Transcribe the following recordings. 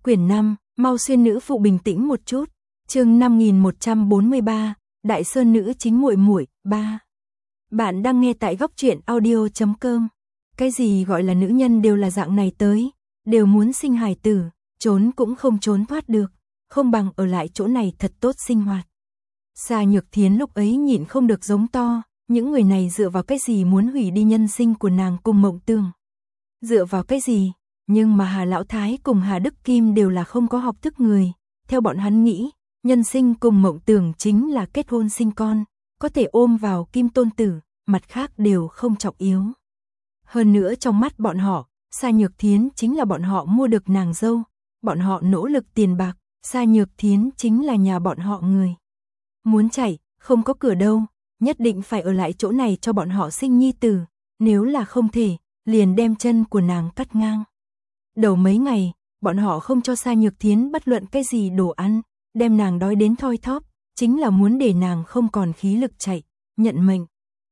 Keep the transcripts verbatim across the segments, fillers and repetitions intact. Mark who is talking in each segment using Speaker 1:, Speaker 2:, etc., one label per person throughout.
Speaker 1: Quyển năm, mau xuyên nữ phụ bình tĩnh một chút. Chương năm nghìn một trăm bốn mươi ba, Đại Sơn nữ chính muội muội ba. Bạn đang nghe tại góc truyện audio chấm com. Cái gì gọi là nữ nhân đều là dạng này tới, đều muốn sinh hài tử, trốn cũng không trốn thoát được, không bằng ở lại chỗ này thật tốt sinh hoạt. Sa Nhược Thiến lúc ấy nhịn không được giống to, những người này dựa vào cái gì muốn hủy đi nhân sinh của nàng cùng Mộng Tường? Dựa vào cái gì? Nhưng mà Hà Lão Thái cùng Hà Đức Kim đều là không có học thức người, theo bọn hắn nghĩ, nhân sinh cùng Mộng Tường chính là kết hôn sinh con, có thể ôm vào kim tôn tử, mặt khác đều không trọng yếu. Hơn nữa trong mắt bọn họ, Sa Nhược Thiến chính là bọn họ mua được nàng dâu, bọn họ nỗ lực tiền bạc, Sa Nhược Thiến chính là nhà bọn họ người. Muốn chạy, không có cửa đâu, nhất định phải ở lại chỗ này cho bọn họ sinh nhi tử, nếu là không thể, liền đem chân của nàng cắt ngang. Đầu mấy ngày, bọn họ không cho Sa Nhược Thiến bất luận cái gì đồ ăn, đem nàng đói đến thoi thóp, chính là muốn để nàng không còn khí lực chạy, nhận mệnh.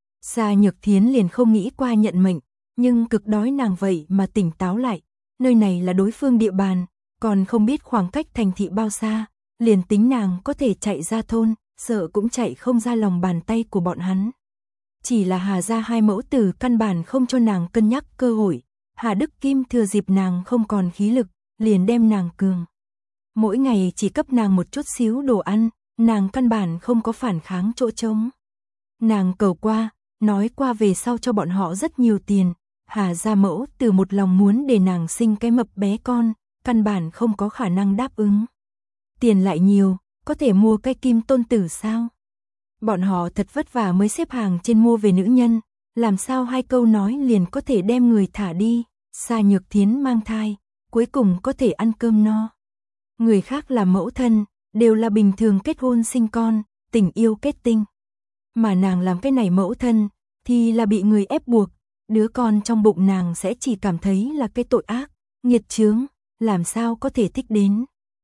Speaker 1: Sa Nhược Thiến liền không nghĩ qua nhận mệnh, nhưng cực đói nàng vậy mà tỉnh táo lại, nơi này là đối phương địa bàn, còn không biết khoảng cách thành thị bao xa, liền tính nàng có thể chạy ra thôn, sợ cũng chạy không ra lòng bàn tay của bọn hắn. Chỉ là Hà gia hai mẫu tử căn bản không cho nàng cân nhắc cơ hội, Hà Đức Kim thừa dịp nàng không còn khí lực, liền đem nàng cường. Mỗi ngày chỉ cấp nàng một chút xíu đồ ăn, nàng căn bản không có phản kháng chỗ trống. Nàng cầu qua, nói qua về sau cho bọn họ rất nhiều tiền, Hà gia mẫu từ một lòng muốn để nàng sinh cái mập bé con, căn bản không có khả năng đáp ứng. Tiền lại nhiều, có thể mua cái kim tôn tử sao? Bọn họ thật vất vả mới xếp hàng trên mua về nữ nhân, làm sao hai câu nói liền có thể đem người thả đi, Sa Nhược Thiến mang thai, cuối cùng có thể ăn cơm no. Người khác là mẫu thân, đều là bình thường kết hôn sinh con, tình yêu kết tinh. Mà nàng làm cái này mẫu thân, thì là bị người ép buộc, đứa con trong bụng nàng sẽ chỉ cảm thấy là cái tội ác, nghiệt chướng, làm sao có thể thích đến.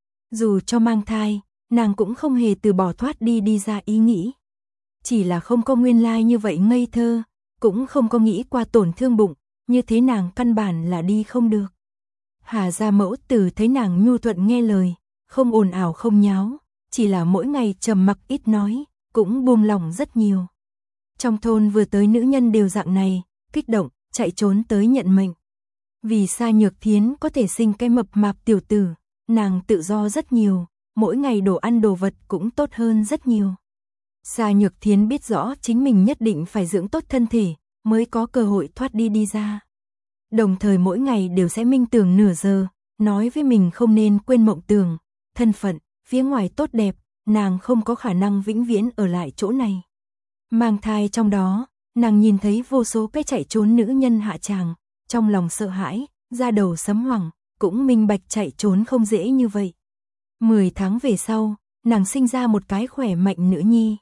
Speaker 1: Dù cho mang thai, nàng cũng không hề từ bỏ thoát đi đi ra ý nghĩ. Chỉ là không có nguyên lai như vậy ngây thơ, cũng không có nghĩ qua tổn thương bụng, như thế nàng căn bản là đi không được. Hà gia mẫu tử thấy nàng nhu thuận nghe lời, không ồn ào không nháo, chỉ là mỗi ngày trầm mặc ít nói, cũng buông lòng rất nhiều. Trong thôn vừa tới nữ nhân đều dạng này, kích động, chạy trốn tới nhận mệnh. Vì Sa Nhược Thiến có thể sinh cái mập mạp tiểu tử, nàng tự do rất nhiều, mỗi ngày đồ ăn đồ vật cũng tốt hơn rất nhiều. Sa Nhược Thiến biết rõ chính mình nhất định phải dưỡng tốt thân thể, mới có cơ hội thoát đi đi ra. Đồng thời mỗi ngày đều sẽ minh tưởng nửa giờ, nói với mình không nên quên Mộng Tường, thân phận, phía ngoài tốt đẹp, nàng không có khả năng vĩnh viễn ở lại chỗ này. Mang thai trong đó, nàng nhìn thấy vô số cái chạy trốn nữ nhân hạ tràng, trong lòng sợ hãi, da đầu sấm hoảng, cũng minh bạch chạy trốn không dễ như vậy. Mười tháng về sau, nàng sinh ra một cái khỏe mạnh nữ nhi.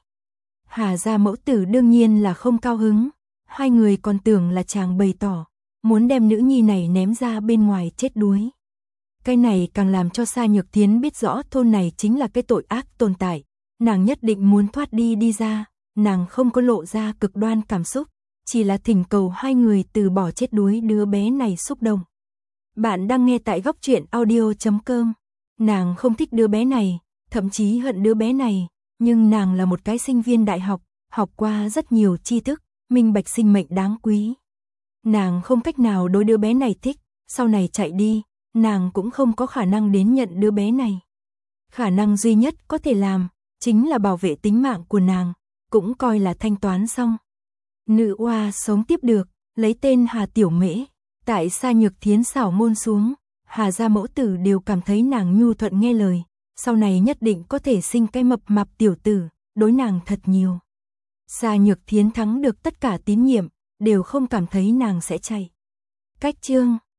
Speaker 1: Hà gia mẫu tử đương nhiên là không cao hứng, hai người còn tưởng là chàng bày tỏ, muốn đem nữ nhi này ném ra bên ngoài chết đuối. Cái này càng làm cho Sa Nhược Thiến biết rõ thôn này chính là cái tội ác tồn tại, nàng nhất định muốn thoát đi đi ra, nàng không có lộ ra cực đoan cảm xúc, chỉ là thỉnh cầu hai người từ bỏ chết đuối đứa bé này xúc động. Bạn đang nghe tại góc truyện audio chấm com. Nàng không thích đứa bé này, thậm chí hận đứa bé này, nhưng nàng là một cái sinh viên đại học, học qua rất nhiều tri thức, minh bạch sinh mệnh đáng quý. Nàng không cách nào đối đứa bé này thích, sau này chạy đi, nàng cũng không có khả năng đến nhận đứa bé này. Khả năng duy nhất có thể làm, chính là bảo vệ tính mạng của nàng, cũng coi là thanh toán xong. Nữ oa sống tiếp được, lấy tên Hà Tiểu Mễ, tại Sa Nhược Thiến xảo môn xuống, Hà gia mẫu tử đều cảm thấy nàng nhu thuận nghe lời, sau này nhất định có thể sinh cái mập mạp tiểu tử, đối nàng thật nhiều. Sa Nhược Thiến thắng được tất cả tín nhiệm, đều không cảm thấy nàng sẽ chạy. Cách chương